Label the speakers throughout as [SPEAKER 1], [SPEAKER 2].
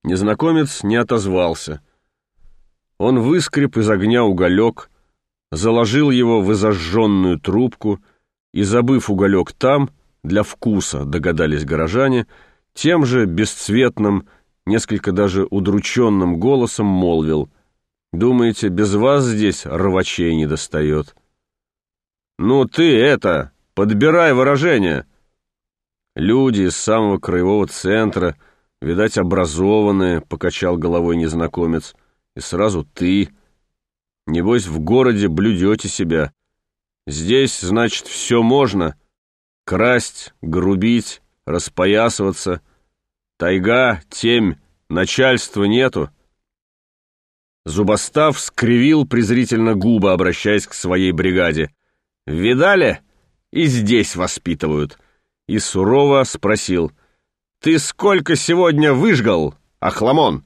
[SPEAKER 1] Незнакомец не отозвался. Он выскреб из огня уголек, заложил его в зажженную трубку и, забыв уголек там, для вкуса, догадались горожане, тем же бесцветным, несколько даже удрученным голосом молвил: «Думаете, без вас здесь рвачей не достает?» «Ну ты это, подбирай выражение!» «Люди из самого краевого центра, видать, образованные», — покачал головой незнакомец. «И сразу ты. Небось, в городе блюдете себя. Здесь, значит, все можно. Красть, грубить, распоясываться. Тайга, темь, начальства нету». Зубостав скривил презрительно губы, обращаясь к своей бригаде. «Видали? И здесь воспитывают». И сурово спросил: «Ты сколько сегодня выжгал, охламон?»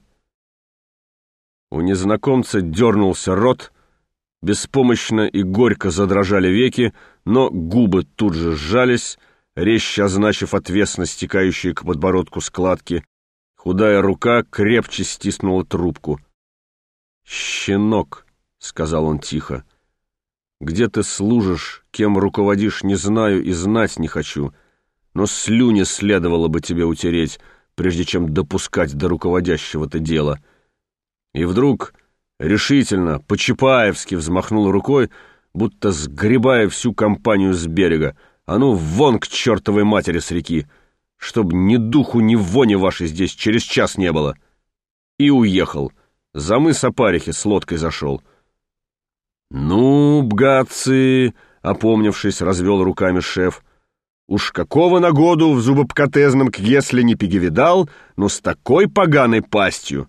[SPEAKER 1] У незнакомца дернулся рот, беспомощно и горько задрожали веки, но губы тут же сжались, резче означив отвесно стекающие к подбородку складки. Худая рука крепче стиснула трубку. «Щенок», — сказал он тихо, — «где ты служишь, кем руководишь, не знаю и знать не хочу, но слюни следовало бы тебе утереть, прежде чем допускать до руководящего-то дела». И вдруг решительно, по-чапаевски взмахнул рукой, будто сгребая всю компанию с берега. «А ну, вон к чертовой матери с реки, чтоб ни духу, ни вони вашей здесь через час не было!» И уехал. За мыс Опарихи с лодкой зашел. «Ну, бгатцы!» — опомнившись, развел руками шеф. «Уж какого нагоду в зубопкатезном кьесле не пегевидал, но с такой поганой пастью!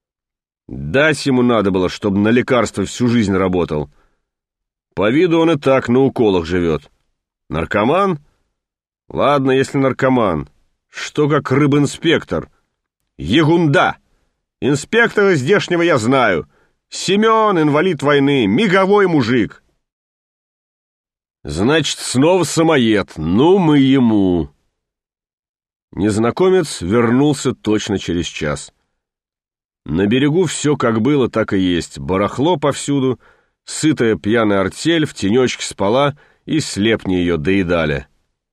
[SPEAKER 1] Дать ему надо было, чтобы на лекарство всю жизнь работал. По виду он и так на уколах живет. Наркоман? Ладно, если наркоман. Что как рыбинспектор? Егунда! Инспектора здешнего я знаю. Семен, инвалид войны, миговой мужик». «Значит, снова самоед. Ну, мы ему». Незнакомец вернулся точно через час. На берегу все как было, так и есть. Барахло повсюду, сытая пьяная артель в тенечке спала, и слепни ее доедали.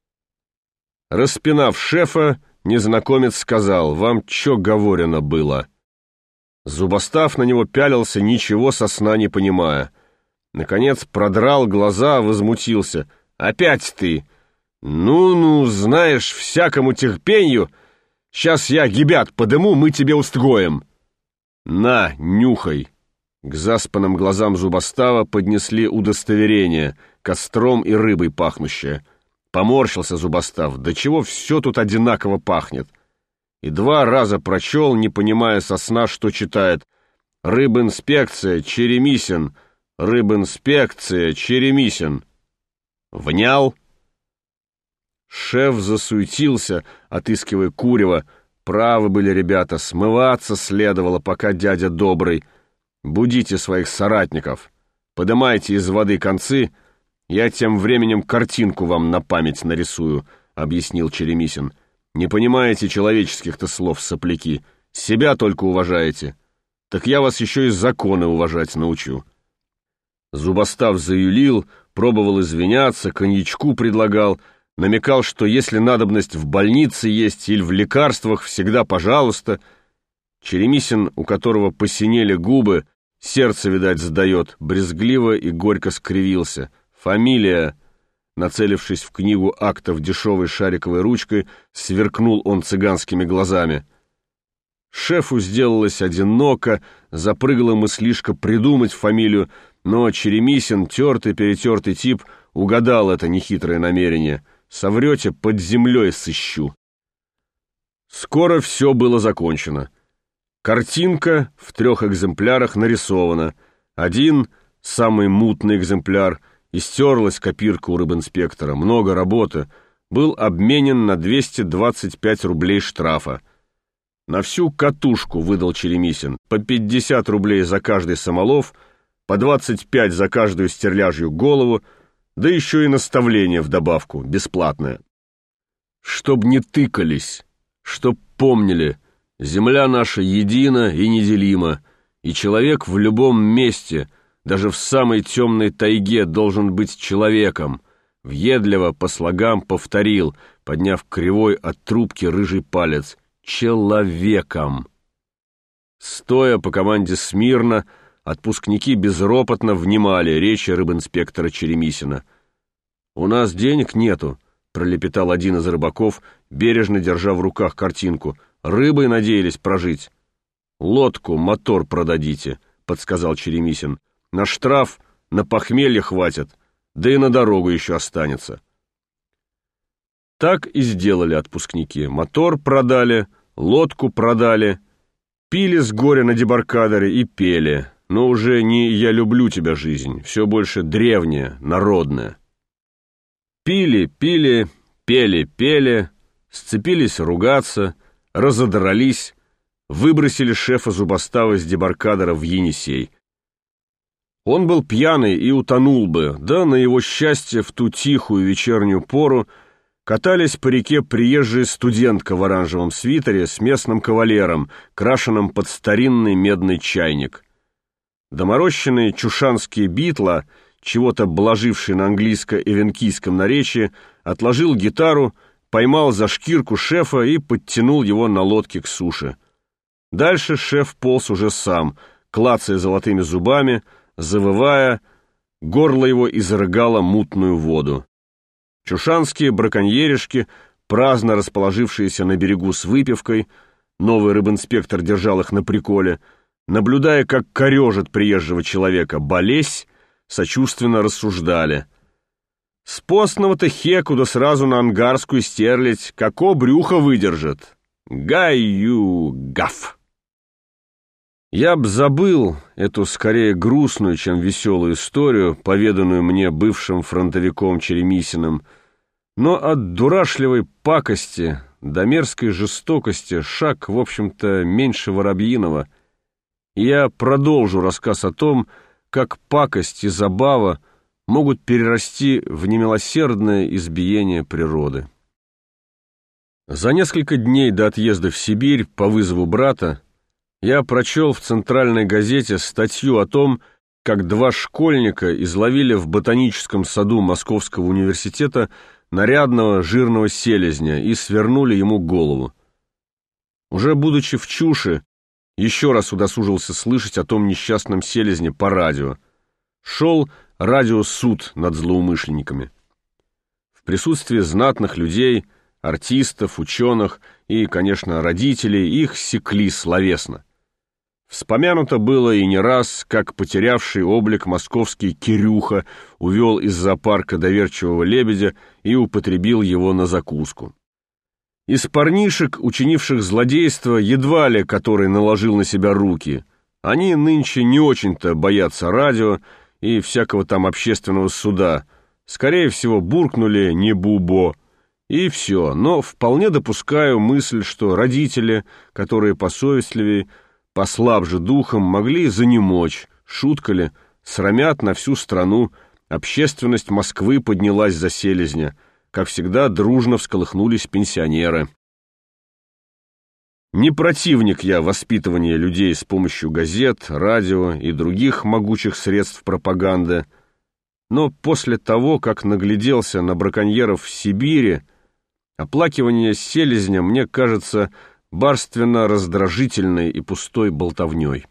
[SPEAKER 1] Распинав шефа, незнакомец сказал: «Вам чё говорено было?» Зубостав на него пялился, ничего со сна не понимая. Наконец продрал глаза, возмутился: «Опять ты? Ну, знаешь, всякому терпенью. Сейчас я гибят подыму, мы тебе устроим». «На, нюхай!» К заспанным глазам Зубостава поднесли удостоверение, костром и рыбой пахнущее. Поморщился Зубостав: «Да чего все тут одинаково пахнет?» И 2 раза прочел, не понимая со сна, что читает. «Рыбинспекция, Черемисин! Рыбинспекция, Черемисин!» «Внял?» Шеф засуетился, отыскивая курево. Правы были ребята, смываться следовало, пока дядя добрый. «Будите своих соратников, подымайте из воды концы, я тем временем картинку вам на память нарисую», — объяснил Черемисин. «Не понимаете человеческих-то слов, сопляки, себя только уважаете. Так я вас еще и законы уважать научу». Зубостав заюлил, пробовал извиняться, коньячку предлагал, намекал, что если надобность в больнице есть или в лекарствах, всегда пожалуйста. Черемисин, у которого посинели губы, сердце, видать, сдает, брезгливо и горько скривился. «Фамилия!» Нацелившись в книгу актов дешевой шариковой ручкой, сверкнул он цыганскими глазами. Шефу сделалось одиноко, запрыгала мыслишка придумать фамилию, но Черемисин, тертый-перетертый тип, угадал это нехитрое намерение. «Соврете, под землей сыщу». Скоро все было закончено. Картинка в 3 экземплярах нарисована. Один, самый мутный экземпляр, истерлась копирка у рыбинспектора, много работы, был обменен на 225 рублей штрафа. На всю катушку выдал Черемисин, по 50 рублей за каждый самолов, по 25 за каждую стерляжью голову, да еще и наставление в добавку, бесплатное. Чтоб не тыкались, чтоб помнили, Земля наша едина и неделима, и человек в любом месте, даже в самой темной тайге, должен быть человеком», — въедливо по слогам повторил, подняв кривой от трубки рыжий палец. «Человеком». Стоя по команде смирно, отпускники безропотно внимали речи рыбинспектора Черемисина. «У нас денег нету», — пролепетал один из рыбаков, бережно держа в руках картинку. «Рыбой надеялись прожить». «Лодку, мотор продадите», — подсказал Черемисин. «На штраф, на похмелье хватит, да и на дорогу еще останется». Так и сделали отпускники. Мотор продали, лодку продали, пили с горя на дебаркадере и пели. Но уже не «я люблю тебя, жизнь», все больше древнее, народное. Пили, пили, пели, пели, сцепились ругаться, разодрались, выбросили шефа Зубостава с дебаркадера в Енисей. Он был пьяный и утонул бы, да на его счастье в ту тихую вечернюю пору катались по реке приезжая студентка в оранжевом свитере с местным кавалером, крашенным под старинный медный чайник. Доморощенный чушанский битла, чего-то блаживший на английско-эвенкийском наречии, отложил гитару, поймал за шкирку шефа и подтянул его на лодке к суше. Дальше шеф полз уже сам, клацая золотыми зубами, завывая, горло его изрыгало мутную воду. Чушанские браконьеришки, праздно расположившиеся на берегу с выпивкой, новый рыбинспектор держал их на приколе, наблюдая, как корежит приезжего человека болезнь, сочувственно рассуждали. «С постного-то хекуда сразу на ангарскую стерлядь, како брюхо выдержит? Гаю-гаф!» Я б забыл эту скорее грустную, чем веселую историю, поведанную мне бывшим фронтовиком Черемисиным, но от дурашливой пакости до мерзкой жестокости шаг, в общем-то, меньше Воробьиного. И я продолжу рассказ о том, как пакость и забава могут перерасти в немилосердное избиение природы. За несколько дней до отъезда в Сибирь по вызову брата я прочел в центральной газете статью о том, как два школьника изловили в ботаническом саду Московского университета нарядного жирного селезня и свернули ему голову. Уже будучи в Чуше, еще раз удосужился слышать о том несчастном селезне по радио. Шел радиосуд над злоумышленниками. В присутствии знатных людей, артистов, ученых и, конечно, родителей их секли словесно. Вспомянуто было и не раз, как потерявший облик московский Кирюха увел из зоопарка доверчивого лебедя и употребил его на закуску. Из парнишек, учинивших злодейство, едва ли который наложил на себя руки. Они нынче не очень-то боятся радио и всякого там общественного суда. Скорее всего, буркнули «не бубо» и все. Но вполне допускаю мысль, что родители, которые посовестливее, послабже духом, могли занемочь, шутка ли, срамят на всю страну, общественность Москвы поднялась за селезня, как всегда дружно всколыхнулись пенсионеры. Не противник я воспитывания людей с помощью газет, радио и других могучих средств пропаганды, но после того, как нагляделся на браконьеров в Сибири, оплакивание селезня мне кажется барственно-раздражительной и пустой болтовней.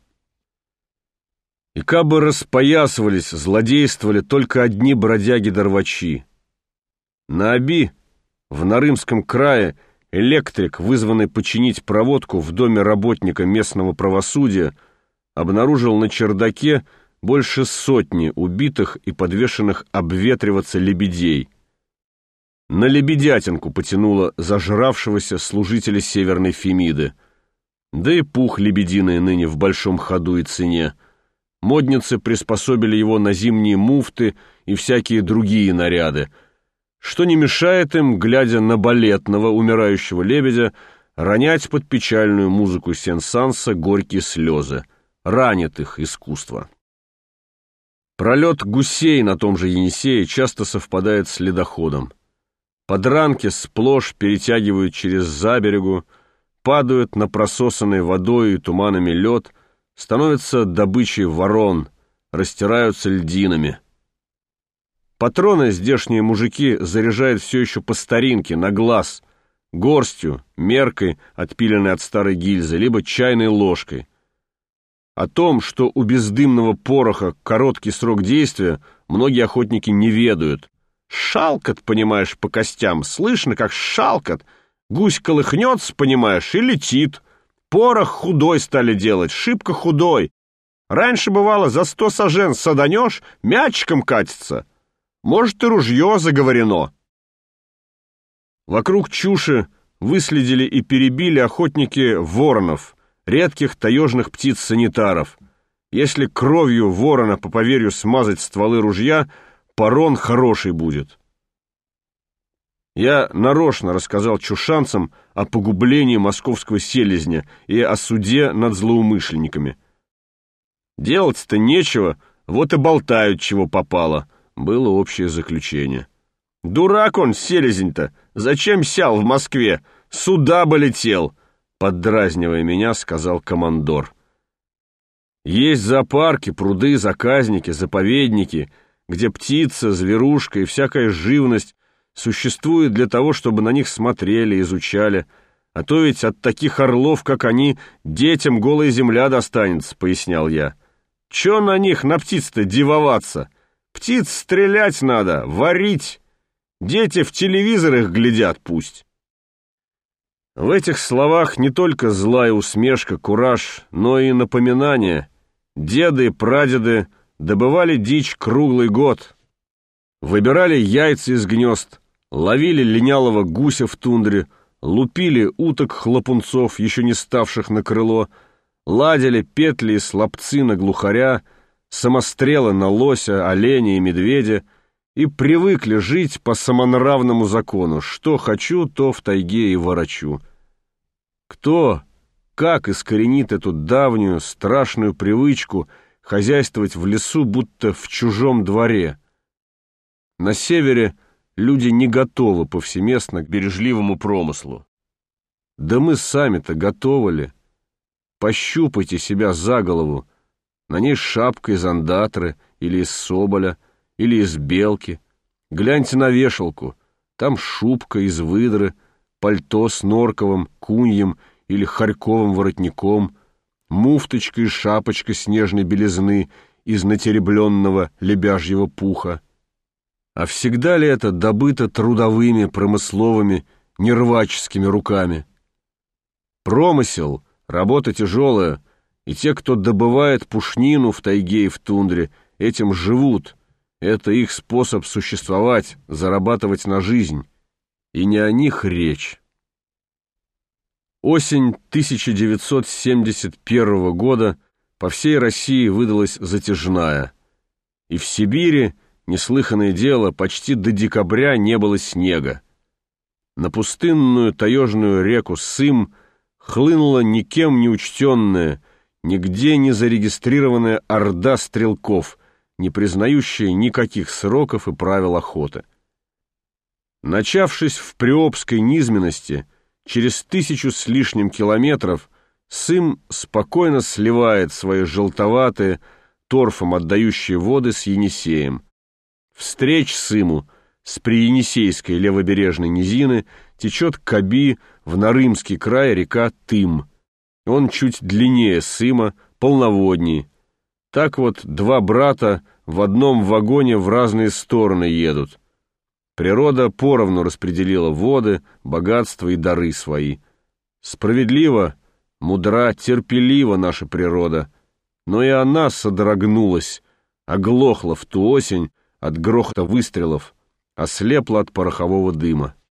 [SPEAKER 1] И кабы распоясывались, злодействовали только одни бродяги-дорвачи. На Оби, в Нарымском крае, электрик, вызванный починить проводку в доме работника местного правосудия, обнаружил на чердаке больше сотни убитых и подвешенных обветриваться лебедей. На лебедятинку потянуло зажравшегося служителя Северной Фемиды. Да и пух лебединый ныне в большом ходу и цене. Модницы приспособили его на зимние муфты и всякие другие наряды, что не мешает им, глядя на балетного умирающего лебедя, ронять под печальную музыку Сен-Санса горькие слезы. Ранит их искусство. Пролет гусей на том же Енисее часто совпадает с ледоходом. Подранки сплошь перетягивают через заберегу, падают на прососанный водой и туманами лед, становятся добычей ворон, растираются льдинами. Патроны здешние мужики заряжают все еще по старинке, на глаз, горстью, меркой, отпиленной от старой гильзы, либо чайной ложкой. О том, что у бездымного пороха короткий срок действия, многие охотники не ведают. Шалкот, понимаешь, по костям, слышно, как шалкот. Гусь колыхнется, понимаешь, и летит. Порох худой стали делать, шибко худой. Раньше, бывало, за 100 сажен саданешь, мячиком катится. Может, и ружье заговорено. Вокруг Чуши выследили и перебили охотники воронов, редких таежных птиц-санитаров. Если кровью ворона по поверью смазать стволы ружья, порон хороший будет. Я нарочно рассказал чушанцам о погублении московского селезня и о суде над злоумышленниками. Делать-то нечего, вот и болтают, чего попало, было общее заключение. Дурак он, селезень-то, зачем сял в Москве, сюда бы летел, поддразнивая меня, сказал командор. Есть зоопарки, пруды, заказники, заповедники, где птица, зверушка и всякая живность существует для того, чтобы на них смотрели, изучали, а то ведь от таких орлов, как они, детям голая земля достанется, пояснял я. Чё на них, на птиц-то, дивоваться? Птиц стрелять надо, варить. Дети в телевизорах глядят пусть. В этих словах не только злая усмешка, кураж, но и напоминание. Деды и прадеды добывали дичь круглый год, выбирали яйца из гнезд, ловили линялого гуся в тундре, лупили уток-хлопунцов, еще не ставших на крыло, ладили петли и слабцы на глухаря, самострелы на лося, оленя и медведя, и привыкли жить по самонравному закону: что хочу, то в тайге и ворочу. Кто, как искоренит эту давнюю страшную привычку хозяйствовать в лесу, будто в чужом дворе? На севере люди не готовы повсеместно к бережливому промыслу. Да мы сами-то готовы ли? Пощупайте себя за голову. На ней шапка из андатры или из соболя, или из белки. Гляньте на вешалку. Там шубка из выдры, пальто с норковым, куньем или хорьковым воротником, муфточка и шапочка снежной белизны из натеребленного лебяжьего пуха. А всегда ли это добыто трудовыми, промысловыми, нерваческими руками? Промысел — работа тяжелая, и те, кто добывает пушнину в тайге и в тундре, этим живут. Это их способ существовать, зарабатывать на жизнь. И не о них речь. Осень 1971 года по всей России выдалась затяжная. И в Сибири, неслыханное дело, почти до декабря не было снега. На пустынную таежную реку Сым хлынула никем не учтенная, нигде не зарегистрированная орда стрелков, не признающая никаких сроков и правил охоты. Начавшись в Приобской низменности, через 1000 с лишним километров Сым спокойно сливает свои желтоватые, торфом отдающие воды с Енисеем. Встреч Сыму с приенисейской левобережной низины течет к Оби в Нарымский край река Тым. Он чуть длиннее Сыма, полноводней. Так вот два брата в одном вагоне в разные стороны едут. Природа поровну распределила воды, богатства и дары свои. Справедливо, мудра, терпелива наша природа, но и она содрогнулась, оглохла в ту осень от грохота выстрелов, ослепла от порохового дыма.